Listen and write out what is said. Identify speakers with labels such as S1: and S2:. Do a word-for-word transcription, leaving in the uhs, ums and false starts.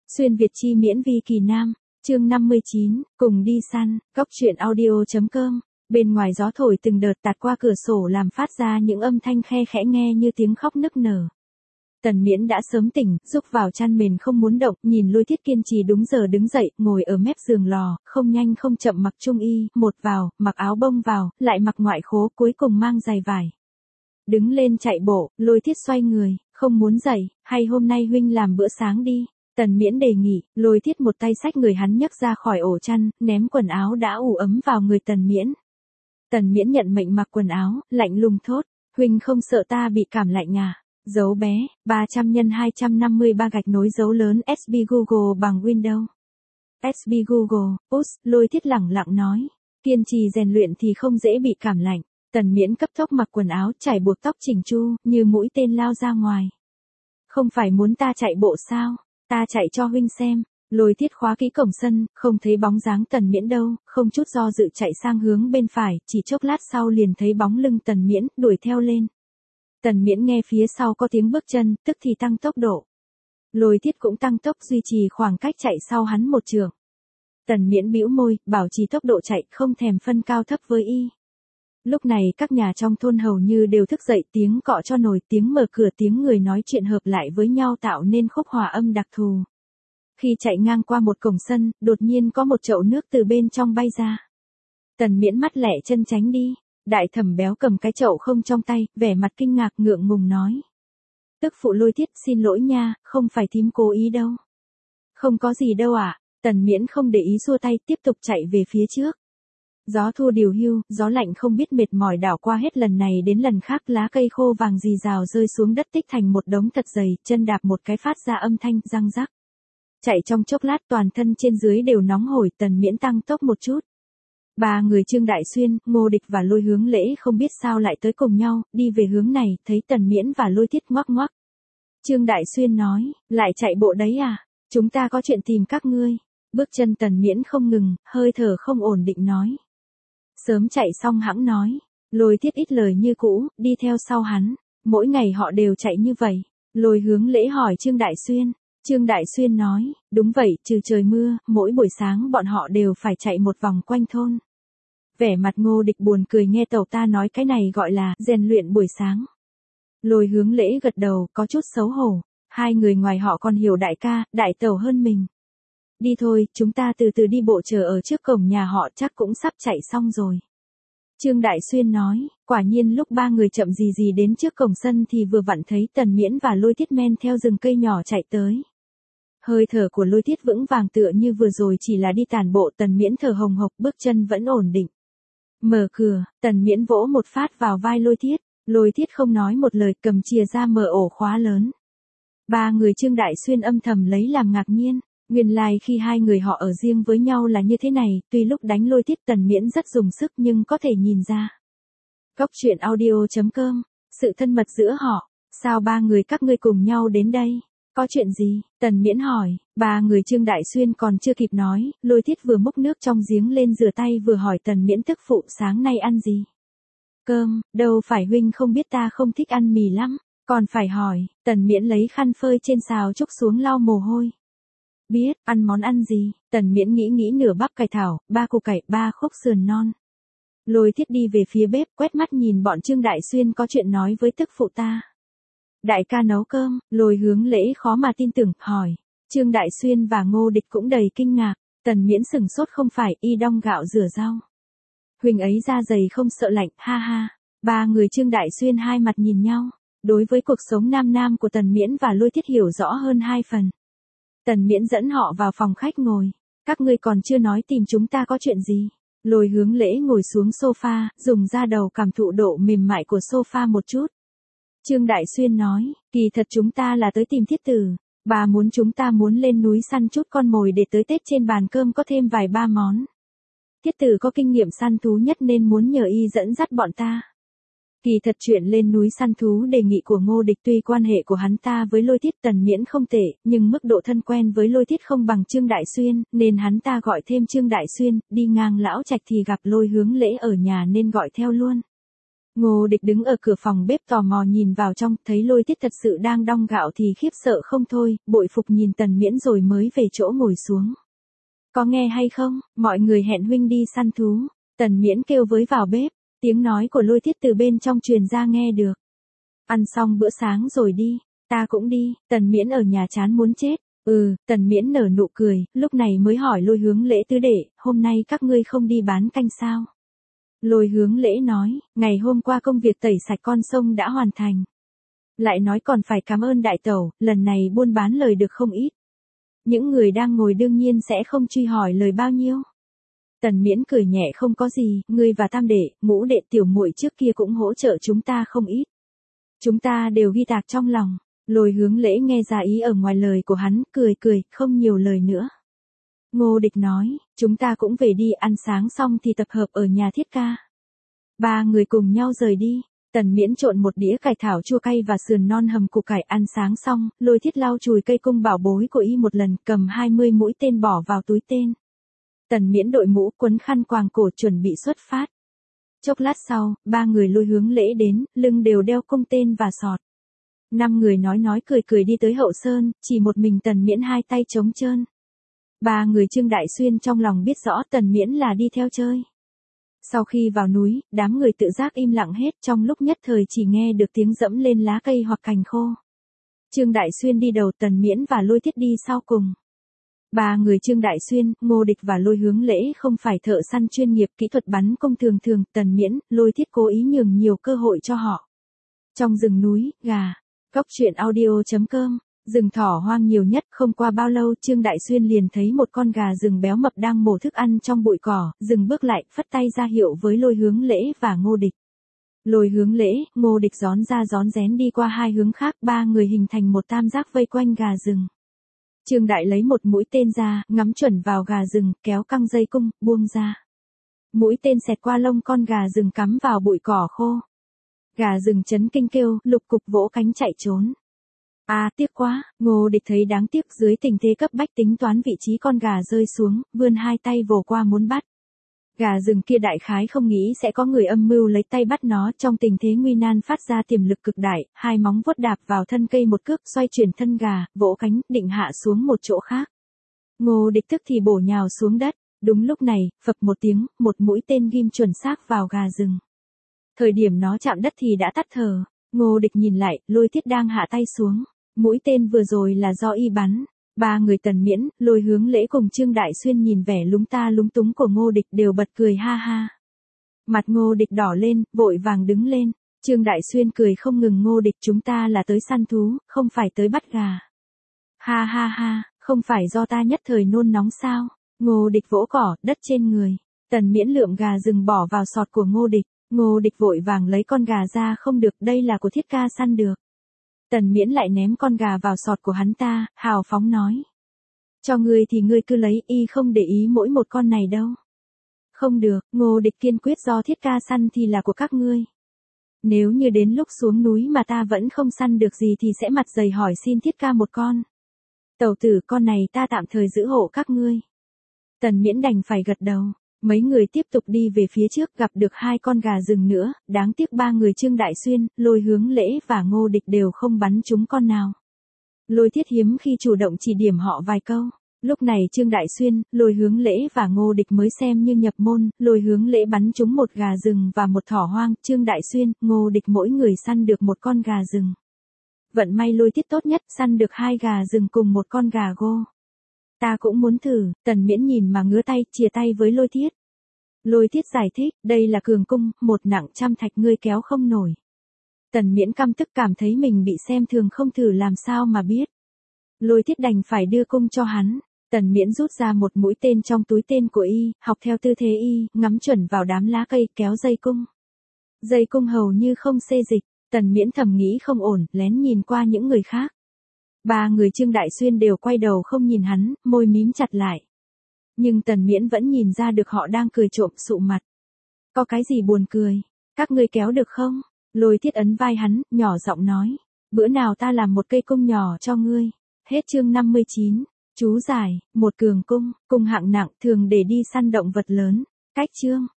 S1: Xuyên Việt chi miễn vi kỳ nam, chương năm mươi chín, cùng đi săn, góc truyện audio.com. Bên ngoài gió thổi từng đợt tạt qua cửa sổ làm phát ra những âm thanh khe khẽ nghe như tiếng khóc nức nở. Tần Miễn đã sớm tỉnh, rúc vào chăn mền không muốn động, nhìn Lôi Thiết kiên trì đúng giờ đứng dậy, ngồi ở mép giường lò, không nhanh không chậm mặc trung y, một vào, mặc áo bông vào, lại mặc ngoại khố, cuối cùng mang giày vải. Đứng lên chạy bộ, Lôi Thiết xoay người, không muốn dậy, hay hôm nay huynh làm bữa sáng đi. Tần Miễn đề nghị, Lôi Thiết một tay xách người hắn nhấc ra khỏi ổ chăn, ném quần áo đã ủ ấm vào người Tần Miễn. Tần Miễn nhận mệnh mặc quần áo, lạnh lùng thốt, huynh không sợ ta bị cảm lạnh à? Dấu bé, ba trăm nhân hai trăm năm mươi ba gạch nối dấu lớn ét bê Google bằng Windows. ét bê Google, us, Lôi Thiết lẳng lặng nói, kiên trì rèn luyện thì không dễ bị cảm lạnh. Tần Miễn cấp tốc mặc quần áo, trải buộc tóc chỉnh chu, như mũi tên lao ra ngoài. Không phải muốn ta chạy bộ sao? Ta chạy cho huynh xem. Lôi Thiết khóa kỹ cổng sân, không thấy bóng dáng Tần Miễn đâu, không chút do dự chạy sang hướng bên phải, chỉ chốc lát sau liền thấy bóng lưng Tần Miễn, đuổi theo lên. Tần Miễn nghe phía sau có tiếng bước chân, tức thì tăng tốc độ. Lôi Thiết cũng tăng tốc duy trì khoảng cách chạy sau hắn một trượng. Tần Miễn bĩu môi, bảo trì tốc độ chạy, không thèm phân cao thấp với y. Lúc này các nhà trong thôn hầu như đều thức dậy, tiếng cọ cho nồi, tiếng mở cửa, tiếng người nói chuyện hợp lại với nhau tạo nên khúc hòa âm đặc thù. Khi chạy ngang qua một cổng sân, đột nhiên có một chậu nước từ bên trong bay ra. Tần Miễn mắt lẹ chân tránh đi. Đại thẩm béo cầm cái chậu không trong tay, vẻ mặt kinh ngạc ngượng ngùng nói. Tức phụ Lôi Thiết, xin lỗi nha, không phải thím cố ý đâu. Không có gì đâu ạ. À? Tần Miễn không để ý xua tay, tiếp tục chạy về phía trước. Gió thu điều hưu, gió lạnh không biết mệt mỏi đảo qua hết lần này đến lần khác, lá cây khô vàng rì rào rơi xuống đất tích thành một đống thật dày, chân đạp một cái phát ra âm thanh răng rắc. Chạy trong chốc lát toàn thân trên dưới đều nóng hổi, Tần Miễn tăng tốc một chút. Ba người Trương Đại Xuyên, Ngô Địch và Lôi Hướng Lễ không biết sao lại tới cùng nhau, đi về hướng này, thấy Tần Miễn và Lôi Thiết ngoắc ngoắc. Trương Đại Xuyên nói, lại chạy bộ đấy à? Chúng ta có chuyện tìm các ngươi. Bước chân Tần Miễn không ngừng, hơi thở không ổn định nói. Sớm chạy xong hẵng nói. Lôi Thiết ít lời như cũ, đi theo sau hắn. Mỗi ngày họ đều chạy như vậy. Lôi Hướng Lễ hỏi Trương Đại Xuyên. Trương Đại Xuyên nói, đúng vậy, trừ trời mưa, mỗi buổi sáng bọn họ đều phải chạy một vòng quanh thôn. Vẻ mặt Ngô Địch buồn cười nghe tẩu ta nói cái này gọi là rèn luyện buổi sáng. Lôi Hướng Lễ gật đầu, có chút xấu hổ. Hai người ngoài họ còn hiểu đại ca, đại tẩu hơn mình. Đi thôi, chúng ta từ từ đi bộ chờ ở trước cổng nhà họ, chắc cũng sắp chạy xong rồi. Trương Đại Xuyên nói, quả nhiên lúc ba người chậm gì gì đến trước cổng sân thì vừa vặn thấy Tần Miễn và Lôi Thiết men theo rừng cây nhỏ chạy tới. Hơi thở của Lôi Thiết vững vàng tựa như vừa rồi chỉ là đi tản bộ, Tần Miễn thở hồng hộc, bước chân vẫn ổn định. Mở cửa, Tần Miễn vỗ một phát vào vai Lôi Thiết, Lôi Thiết không nói một lời, cầm chìa ra mở ổ khóa lớn. Ba người Trương Đại Xuyên âm thầm lấy làm ngạc nhiên, nguyên lai khi hai người họ ở riêng với nhau là như thế này, tuy lúc đánh Lôi Thiết Tần Miễn rất dùng sức nhưng có thể nhìn ra. Góc truyện audio.com, sự thân mật giữa họ, sao ba người các ngươi cùng nhau đến đây? Có chuyện gì? Tần Miễn hỏi. Ba người Trương Đại Xuyên còn chưa kịp nói, Lôi Thiết vừa múc nước trong giếng lên rửa tay vừa hỏi Tần Miễn tức phụ sáng nay ăn gì? Cơm, đâu phải huynh không biết ta không thích ăn mì lắm, còn phải hỏi. Tần Miễn lấy khăn phơi trên xào trúc xuống lau mồ hôi. Biết, ăn món ăn gì? Tần Miễn nghĩ nghĩ nửa bắp cải thảo, ba củ cải, ba khúc sườn non. Lôi Thiết đi về phía bếp, quét mắt nhìn bọn Trương Đại Xuyên có chuyện nói với tức phụ ta. Đại ca nấu cơm, Lôi Hướng Lễ khó mà tin tưởng, hỏi. Trương Đại Xuyên và Ngô Địch cũng đầy kinh ngạc. Tần Miễn sừng sốt không phải, y đong gạo rửa rau. Huỳnh ấy da dày không sợ lạnh, ha ha. Ba người Trương Đại Xuyên hai mặt nhìn nhau. Đối với cuộc sống nam nam của Tần Miễn và Lôi Thiết hiểu rõ hơn hai phần. Tần Miễn dẫn họ vào phòng khách ngồi. Các ngươi còn chưa nói tìm chúng ta có chuyện gì? Lôi Hướng Lễ ngồi xuống sofa, dùng da đầu cảm thụ độ mềm mại của sofa một chút. Trương Đại Xuyên nói, kỳ thật chúng ta là tới tìm Thiết Tử. Bà muốn chúng ta muốn lên núi săn chút con mồi để tới Tết trên bàn cơm có thêm vài ba món. Thiết Tử có kinh nghiệm săn thú nhất nên muốn nhờ y dẫn dắt bọn ta. Kỳ thật chuyện lên núi săn thú đề nghị của Ngô Địch, tuy quan hệ của hắn ta với Lôi Thiết Tần Miễn không tệ, nhưng mức độ thân quen với Lôi Thiết không bằng Trương Đại Xuyên, nên hắn ta gọi thêm Trương Đại Xuyên, đi ngang lão trạch thì gặp Lôi Hướng Lễ ở nhà nên gọi theo luôn. Ngô Địch đứng ở cửa phòng bếp tò mò nhìn vào trong, thấy Lôi Tiết thật sự đang đong gạo thì khiếp sợ không thôi, bội phục nhìn Tần Miễn rồi mới về chỗ ngồi xuống. Có nghe hay không, mọi người hẹn huynh đi săn thú. Tần Miễn kêu với vào bếp, tiếng nói của Lôi Tiết từ bên trong truyền ra nghe được. Ăn xong bữa sáng rồi đi, ta cũng đi. Tần Miễn ở nhà chán muốn chết. Ừ, Tần Miễn nở nụ cười, lúc này mới hỏi Lôi Hướng Lễ tứ đệ, hôm nay các ngươi không đi bán canh sao? Lôi Hướng Lễ nói, ngày hôm qua công việc tẩy sạch con sông đã hoàn thành. Lại nói còn phải cảm ơn đại tẩu, lần này buôn bán lời được không ít. Những người đang ngồi đương nhiên sẽ không truy hỏi lời bao nhiêu. Tần Miễn cười nhẹ, không có gì, ngươi và tam đệ, ngũ đệ tiểu muội trước kia cũng hỗ trợ chúng ta không ít. Chúng ta đều ghi tạc trong lòng. Lôi Hướng Lễ nghe ra ý ở ngoài lời của hắn, cười cười, không nhiều lời nữa. Ngô Địch nói, chúng ta cũng về đi, ăn sáng xong thì tập hợp ở nhà Thiết ca. Ba người cùng nhau rời đi. Tần Miễn trộn một đĩa cải thảo chua cay và sườn non hầm củ cải, ăn sáng xong, Lôi Thiết lau chùi cây cung bảo bối của y một lần, cầm hai mươi mũi tên bỏ vào túi tên. Tần Miễn đội mũ, quấn khăn quàng cổ chuẩn bị xuất phát. Chốc lát sau, ba người Lôi Hướng Lễ đến, lưng đều đeo cung tên và sọt. Năm người nói nói cười cười đi tới hậu sơn, chỉ một mình Tần Miễn hai tay trống trơn. Ba người Trương Đại Xuyên trong lòng biết rõ Tần Miễn là đi theo chơi. Sau khi vào núi, đám người tự giác im lặng hết, trong lúc nhất thời chỉ nghe được tiếng dẫm lên lá cây hoặc cành khô. Trương Đại Xuyên đi đầu, Tần Miễn và Lôi Thiết đi sau cùng. Ba người Trương Đại Xuyên, Ngô Địch và Lôi Hướng Lễ không phải thợ săn chuyên nghiệp, kỹ thuật bắn cung thường thường, Tần Miễn, Lôi Thiết cố ý nhường nhiều cơ hội cho họ. Trong rừng núi, gà. Góc truyện audio chấm com, rừng thỏ hoang nhiều nhất, không qua bao lâu Trương Đại Xuyên liền thấy một con gà rừng béo mập đang mổ thức ăn trong bụi cỏ, dừng bước lại, phất tay ra hiệu với Lôi Hướng Lễ và Ngô Địch. Lôi Hướng Lễ, Ngô Địch rón ra rón rén đi qua hai hướng khác, ba người hình thành một tam giác vây quanh gà rừng. Trương Đại lấy một mũi tên ra, ngắm chuẩn vào gà rừng, kéo căng dây cung, buông ra. Mũi tên xẹt qua lông con gà rừng cắm vào bụi cỏ khô. Gà rừng chấn kinh kêu, lục cục vỗ cánh chạy trốn. À tiếc quá, Ngô Địch thấy đáng tiếc, dưới tình thế cấp bách tính toán vị trí con gà rơi xuống, vươn hai tay vồ qua muốn bắt. Gà rừng kia đại khái không nghĩ sẽ có người âm mưu lấy tay bắt nó, trong tình thế nguy nan phát ra tiềm lực cực đại, hai móng vuốt đạp vào thân cây một cước, xoay chuyển thân gà, vỗ cánh, định hạ xuống một chỗ khác. Ngô Địch tức thì bổ nhào xuống đất, đúng lúc này, phập một tiếng, một mũi tên ghim chuẩn xác vào gà rừng. Thời điểm nó chạm đất thì đã tắt thở. Ngô Địch nhìn lại, Lôi Thiết đang hạ tay xuống. Mũi tên vừa rồi là do y bắn. Ba người Tần Miễn, Lôi Hướng Lễ cùng Trương Đại Xuyên nhìn vẻ lúng ta lúng túng của Ngô Địch đều bật cười ha ha. Mặt Ngô Địch đỏ lên, vội vàng đứng lên. Trương Đại Xuyên cười không ngừng, Ngô Địch, chúng ta là tới săn thú, không phải tới bắt gà. Ha ha ha, không phải do ta nhất thời nôn nóng sao? Ngô Địch vỗ cỏ, đất trên người. Tần Miễn lượm gà rừng bỏ vào sọt của Ngô Địch. Ngô Địch vội vàng lấy con gà ra, không được, đây là của Thiết ca săn được. Tần Miễn lại ném con gà vào sọt của hắn ta, hào phóng nói. Cho ngươi thì ngươi cứ lấy, y không để ý mỗi một con này đâu. Không được, Ngô Địch kiên quyết, do Thiết ca săn thì là của các ngươi. Nếu như đến lúc xuống núi mà ta vẫn không săn được gì thì sẽ mặt dày hỏi xin Thiết ca một con. Tẩu tử, con này ta tạm thời giữ hộ các ngươi. Tần Miễn đành phải gật đầu. Mấy người tiếp tục đi về phía trước, gặp được hai con gà rừng nữa, đáng tiếc ba người Trương Đại Xuyên, Lôi Hướng Lễ và Ngô Địch đều không bắn trúng con nào. Lôi Thiết hiếm khi chủ động chỉ điểm họ vài câu. Lúc này Trương Đại Xuyên, Lôi Hướng Lễ và Ngô Địch mới xem như nhập môn, Lôi Hướng Lễ bắn trúng một gà rừng và một thỏ hoang, Trương Đại Xuyên, Ngô Địch mỗi người săn được một con gà rừng. Vận may Lôi Thiết tốt nhất, săn được hai gà rừng cùng một con gà gô. Ta cũng muốn thử. Tần Miễn nhìn mà ngứa tay, chìa tay với Lôi Thiết. Lôi Thiết giải thích, đây là cường cung, một nặng trăm thạch, ngươi kéo không nổi. Tần Miễn căm tức, cảm thấy mình bị xem thường, không thử làm sao mà biết. Lôi Thiết đành phải đưa cung cho hắn. Tần Miễn rút ra một mũi tên trong túi tên của y, học theo tư thế y, ngắm chuẩn vào đám lá cây, kéo dây cung. Dây cung hầu như không xê dịch. Tần Miễn thầm nghĩ không ổn, lén nhìn qua những người khác. Ba người Trương Đại Xuyên đều quay đầu không nhìn hắn, môi mím chặt lại. Nhưng Tần Miễn vẫn nhìn ra được họ đang cười trộm sụ mặt. Có cái gì buồn cười? Các ngươi kéo được không? Lôi Thiết ấn vai hắn, nhỏ giọng nói. Bữa nào ta làm một cây cung nhỏ cho ngươi. Hết chương năm mươi chín. Chú giải, một cường cung, cung hạng nặng, thường để đi săn động vật lớn. Cách chương.